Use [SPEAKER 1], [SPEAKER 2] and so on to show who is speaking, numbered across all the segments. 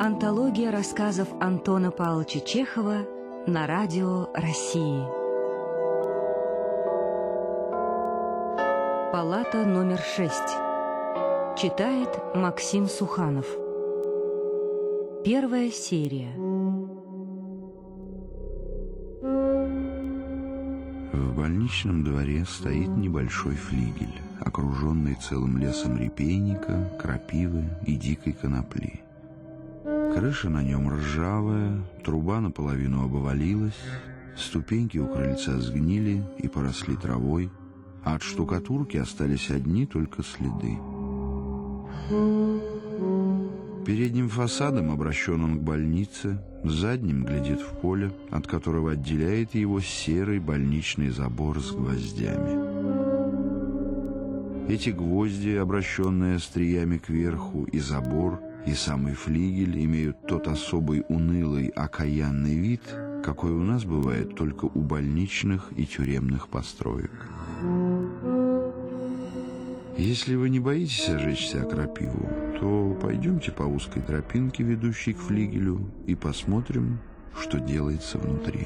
[SPEAKER 1] Антология рассказов Антона Павловича Чехова на радио России. Палата номер 6. Читает Максим Суханов. Первая серия.
[SPEAKER 2] В больничном дворе стоит небольшой флигель, окруженный целым лесом репейника, крапивы и дикой конопли. Крыша на нем ржавая, труба наполовину обвалилась, ступеньки у крыльца сгнили и поросли травой, а от штукатурки остались одни только следы. Передним фасадом обращен он к больнице, задним глядит в поле, от которого отделяет его серый больничный забор с гвоздями. Эти гвозди, обращенные остриями кверху, и забор, и самый флигель имеют тот особый унылый, окаянный вид, какой у нас бывает только у больничных и тюремных построек. Если вы не боитесь ожечься о крапиву, то пойдемте по узкой тропинке, ведущей к флигелю, и посмотрим, что делается внутри.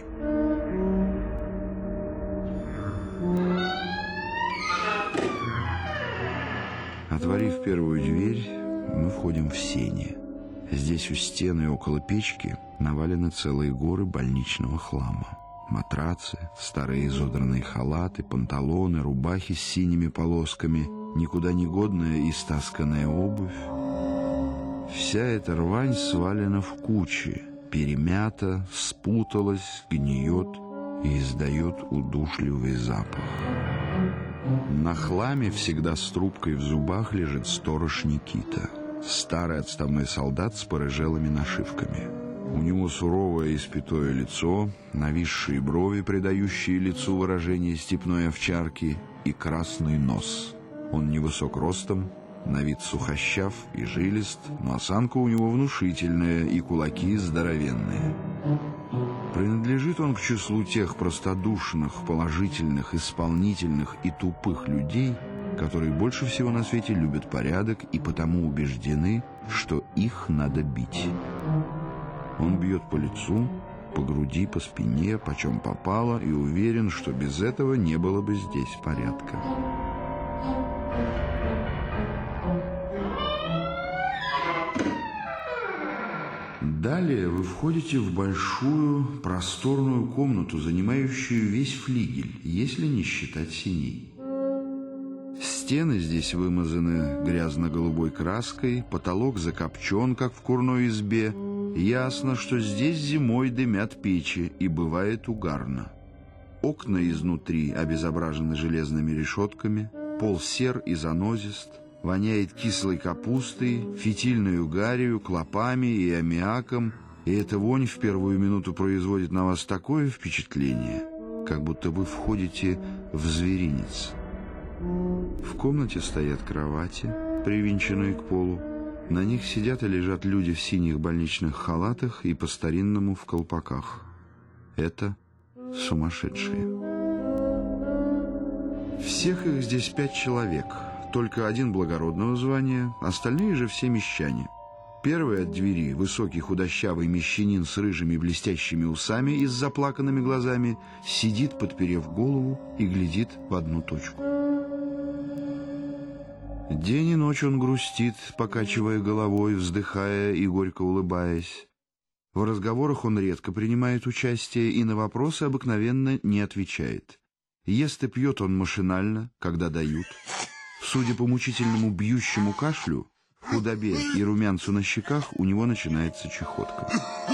[SPEAKER 2] Отворив первую дверь, мы входим в сени. Здесь у стены около печки навалены целые горы больничного хлама. Матрацы, старые изодранные халаты, панталоны, рубахи с синими полосками, никуда не годная и стасканная обувь. Вся эта рвань свалена в кучи, перемята, спуталась, гниет и издает удушливый запах. На хламе всегда с трубкой в зубах лежит сторож Никита, старый отставной солдат с порыжелыми нашивками. У него суровое испятое лицо, нависшие брови, придающие лицу выражение степной овчарки, и красный нос. Он невысок ростом, на вид сухощав и жилист, но осанка у него внушительная и кулаки здоровенные. Принадлежит он к числу тех простодушных, положительных, исполнительных и тупых людей, которые больше всего на свете любят порядок и потому убеждены, что их надо бить. Он бьет по лицу, по груди, по спине, почем попало, и уверен, что без этого не было бы здесь порядка. Далее вы входите в большую просторную комнату, занимающую весь флигель, если не считать сеней. Стены здесь вымазаны грязно-голубой краской, потолок закопчен, как в курной избе. Ясно, что здесь зимой дымят печи, и бывает угарно. Окна изнутри обезображены железными решетками, пол сер и занозист, воняет кислой капустой, фитильною гарью, клопами и аммиаком, и эта вонь в первую минуту производит на вас такое впечатление, как будто вы входите в зверинец. В комнате стоят кровати, привинченные к полу. На них сидят и лежат люди в синих больничных халатах и по-старинному в колпаках. Это сумасшедшие. Всех их здесь 5 человек. Только один благородного звания, остальные же все мещане. Первый от двери, высокий худощавый мещанин с рыжими блестящими усами и с заплаканными глазами, сидит, подперев голову, и глядит в одну точку. День и ночь он грустит, покачивая головой, вздыхая и горько улыбаясь. В разговорах он редко принимает участие и на вопросы обыкновенно не отвечает. Ест и пьет он машинально, когда дают. Судя по мучительному бьющему кашлю, худобе и румянцу на щеках, у него начинается чахотка.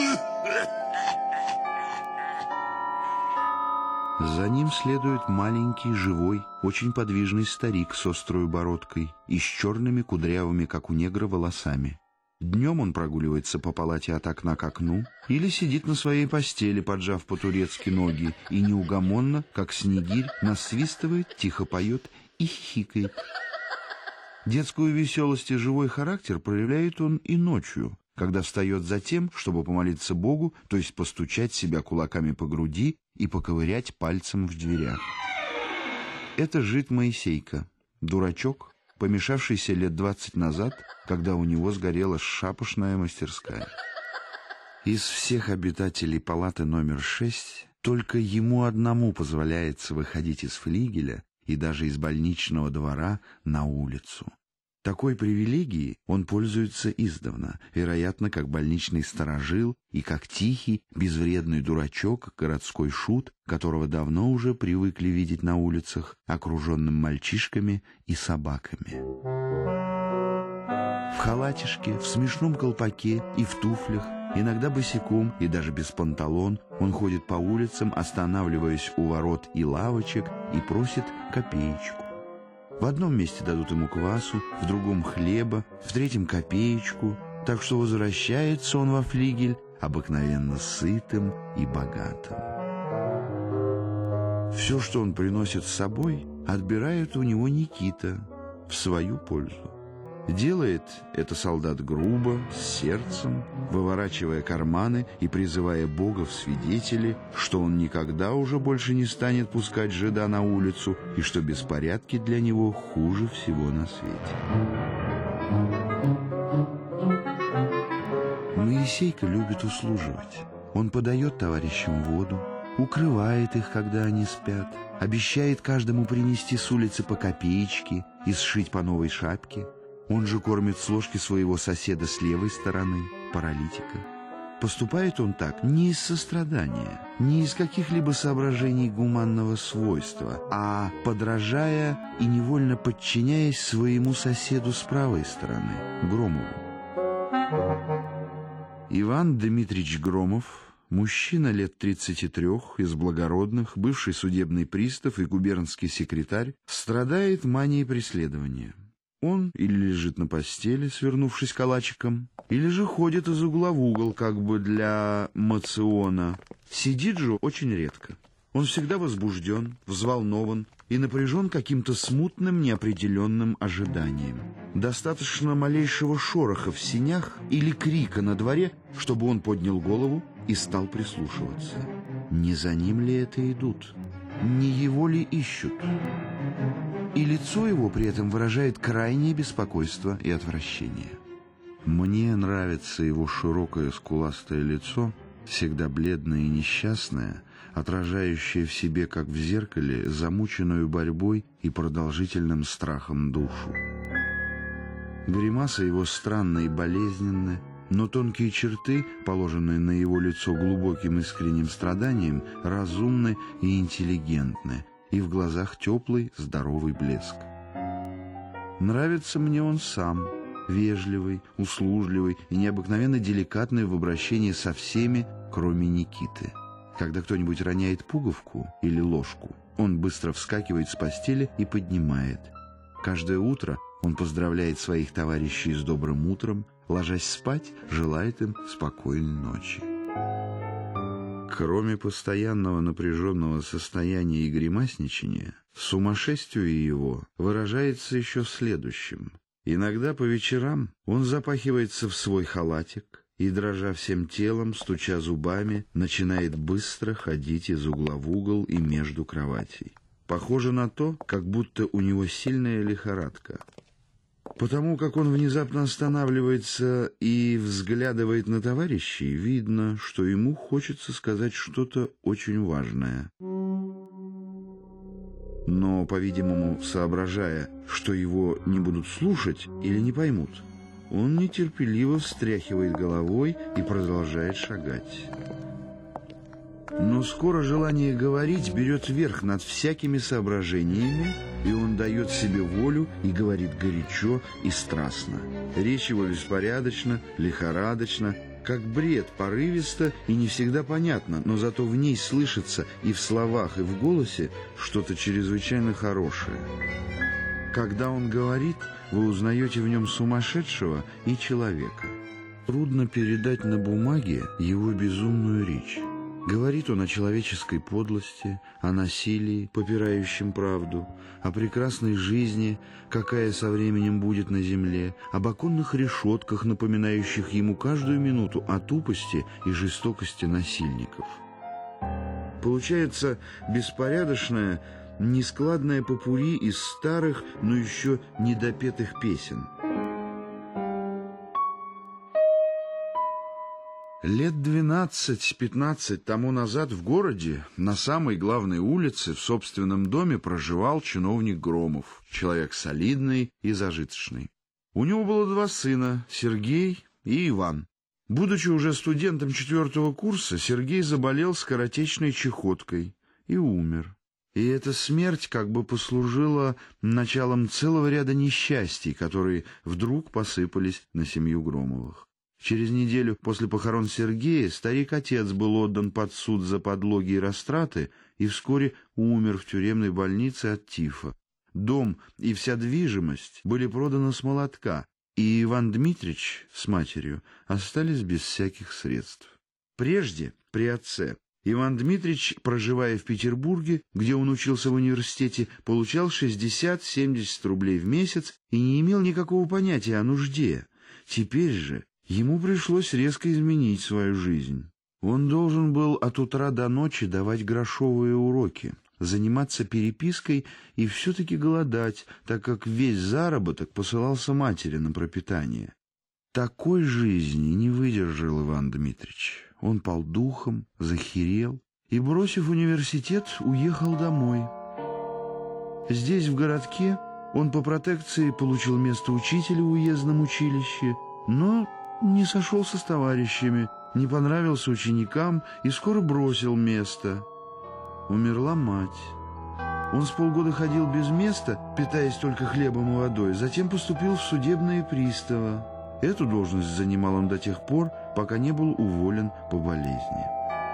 [SPEAKER 2] За ним следует маленький, живой, очень подвижный старик с острой бородкой и с черными кудрявыми, как у негра, волосами. Днем он прогуливается по палате от окна к окну или сидит на своей постели, поджав по-турецки ноги, и неугомонно, как снегирь, насвистывает, тихо поет и хихикает. Детскую веселость и живой характер проявляет он и ночью, когда встает за тем, чтобы помолиться Богу, то есть постучать себя кулаками по груди и поковырять пальцем в дверях. Это жид Моисейка, дурачок, помешавшийся лет 20 назад, когда у него сгорела шапошная мастерская. Из всех обитателей палаты номер 6 только ему одному позволяется выходить из флигеля и даже из больничного двора на улицу. Такой привилегией он пользуется издавна, вероятно, как больничный сторожил и как тихий, безвредный дурачок, городской шут, которого давно уже привыкли видеть на улицах, окруженным мальчишками и собаками. В халатишке, в смешном колпаке и в туфлях, иногда босиком и даже без панталон, он ходит по улицам, останавливаясь у ворот и лавочек, и просит копеечку. В одном месте дадут ему квасу, в другом хлеба, в третьем копеечку, так что возвращается он во флигель обыкновенно сытым и богатым. Все, что он приносит с собой, отбирает у него Никита в свою пользу. Делает это солдат грубо, с сердцем, выворачивая карманы и призывая Бога в свидетели, что он никогда уже больше не станет пускать жида на улицу и что беспорядки для него хуже всего на свете. Моисейка любит услуживать. Он подает товарищам воду, укрывает их, когда они спят, обещает каждому принести с улицы по копеечке и сшить по новой шапке. Он же кормит с ложки своего соседа с левой стороны, паралитика. Поступает он так не из сострадания, не из каких-либо соображений гуманного свойства, а подражая и невольно подчиняясь своему соседу с правой стороны, Громову. Иван Дмитриевич Громов, мужчина лет 33, из благородных, бывший судебный пристав и губернский секретарь, страдает манией преследования. Он или лежит на постели, свернувшись калачиком, или же ходит из угла в угол, как бы для моциона. Сидит же очень редко. Он всегда возбужден, взволнован и напряжен каким-то смутным, неопределенным ожиданием. Достаточно малейшего шороха в сенях или крика на дворе, чтобы он поднял голову и стал прислушиваться. Не за ним ли это идут? Не его ли ищут? И лицо его при этом выражает крайнее беспокойство и отвращение. Мне нравится его широкое скуластое лицо, всегда бледное и несчастное, отражающее в себе, как в зеркале, замученную борьбой и продолжительным страхом душу. Гримаса его странная и болезненная, но тонкие черты, положенные на его лицо глубоким искренним страданием, разумны и интеллигентны, и в глазах теплый, здоровый блеск. Нравится мне он сам, вежливый, услужливый и необыкновенно деликатный в обращении со всеми, кроме Никиты. Когда кто-нибудь роняет пуговку или ложку, он быстро вскакивает с постели и поднимает. Каждое утро он поздравляет своих товарищей с добрым утром, ложась спать, желает им спокойной ночи. Кроме постоянного напряженного состояния и гримасничания, сумасшествие его выражается еще в следующем. Иногда по вечерам он запахивается в свой халатик и, дрожа всем телом, стуча зубами, начинает быстро ходить из угла в угол и между кроватей. Похоже на то, как будто у него сильная лихорадка. Потому как он внезапно останавливается и взглядывает на товарищей, видно, что ему хочется сказать что-то очень важное. Но, по-видимому, соображая, что его не будут слушать или не поймут, он нетерпеливо встряхивает головой и продолжает шагать. Но скоро желание говорить берет верх над всякими соображениями, и он дает себе волю и говорит горячо и страстно. Речь его беспорядочна, лихорадочна, как бред, порывисто и не всегда понятно, но зато в ней слышится и в словах, и в голосе что-то чрезвычайно хорошее. Когда он говорит, вы узнаете в нем сумасшедшего и человека. Трудно передать на бумаге его безумную речь. Говорит он о человеческой подлости, о насилии, попирающем правду, о прекрасной жизни, какая со временем будет на земле, об оконных решетках, напоминающих ему каждую минуту о тупости и жестокости насильников. Получается беспорядочное, нескладное попурри из старых, но еще недопетых песен. Лет 12-15 тому назад в городе, на самой главной улице, в собственном доме проживал чиновник Громов, человек солидный и зажиточный. У него было 2 сына, Сергей и Иван. Будучи уже студентом 4-го курса, Сергей заболел скоротечной чехоткой и умер. И эта смерть как бы послужила началом целого ряда несчастий, которые вдруг посыпались на семью Громовых. Через неделю после похорон Сергея старик-отец был отдан под суд за подлоги и растраты и вскоре умер в тюремной больнице от тифа. Дом и вся движимость были проданы с молотка, и Иван Дмитрич с матерью остались без всяких средств. Прежде, при отце, Иван Дмитрич, проживая в Петербурге, где он учился в университете, получал 60-70 рублей в месяц и не имел никакого понятия о нужде. Теперь же ему пришлось резко изменить свою жизнь. Он должен был от утра до ночи давать грошовые уроки, заниматься перепиской и все-таки голодать, так как весь заработок посылался матери на пропитание. Такой жизни не выдержал Иван Дмитрич. Он пал духом, захерел и, бросив университет, уехал домой. Здесь, в городке, он по протекции получил место учителя в уездном училище, но не сошелся с товарищами, не понравился ученикам и скоро бросил место. Умерла мать. Он с полгода ходил без места, питаясь только хлебом и водой, затем поступил в судебные приставы. Эту должность занимал он до тех пор, пока не был уволен по болезни.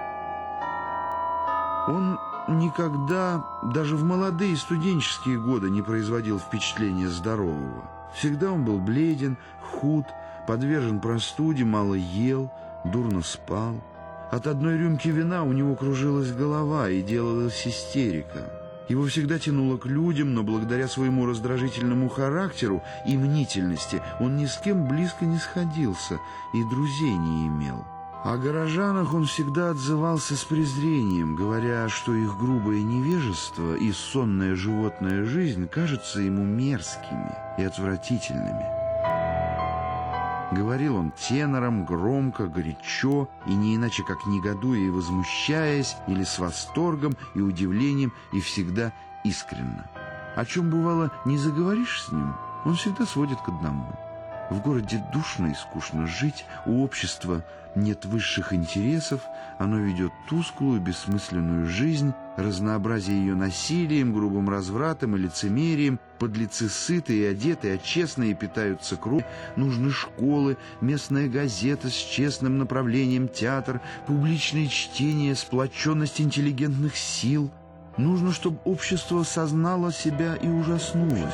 [SPEAKER 2] Он никогда, даже в молодые студенческие годы, не производил впечатления здорового. Всегда он был бледен, худ, подвержен простуде, мало ел, дурно спал. От одной рюмки вина у него кружилась голова и делалась истерика. Его всегда тянуло к людям, но благодаря своему раздражительному характеру и мнительности он ни с кем близко не сходился и друзей не имел. О горожанах он всегда отзывался с презрением, говоря, что их грубое невежество и сонная животная жизнь кажутся ему мерзкими и отвратительными. Говорил он тенором, громко, горячо, и не иначе как негодуя и возмущаясь, или с восторгом и удивлением, и всегда искренно. О чем, бывало, не заговоришь с ним, он всегда сводит к одному. В городе душно и скучно жить, у общества нет высших интересов, оно ведет тусклую, бессмысленную жизнь, разнообразие ее насилием, грубым развратом и лицемерием, подлецы сыты и одеты, а честные питаются кровью, нужны школы, местная газета с честным направлением, театр, публичные чтения, сплоченность интеллигентных сил. Нужно, чтобы общество сознало себя и ужаснулось.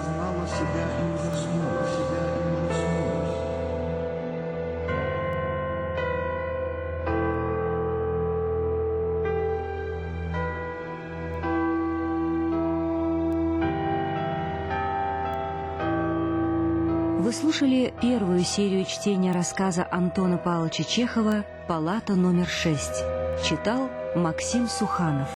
[SPEAKER 1] Вы слушали первую серию чтения рассказа Антона Павловича Чехова «Палата номер 6». Читал Максим Суханов.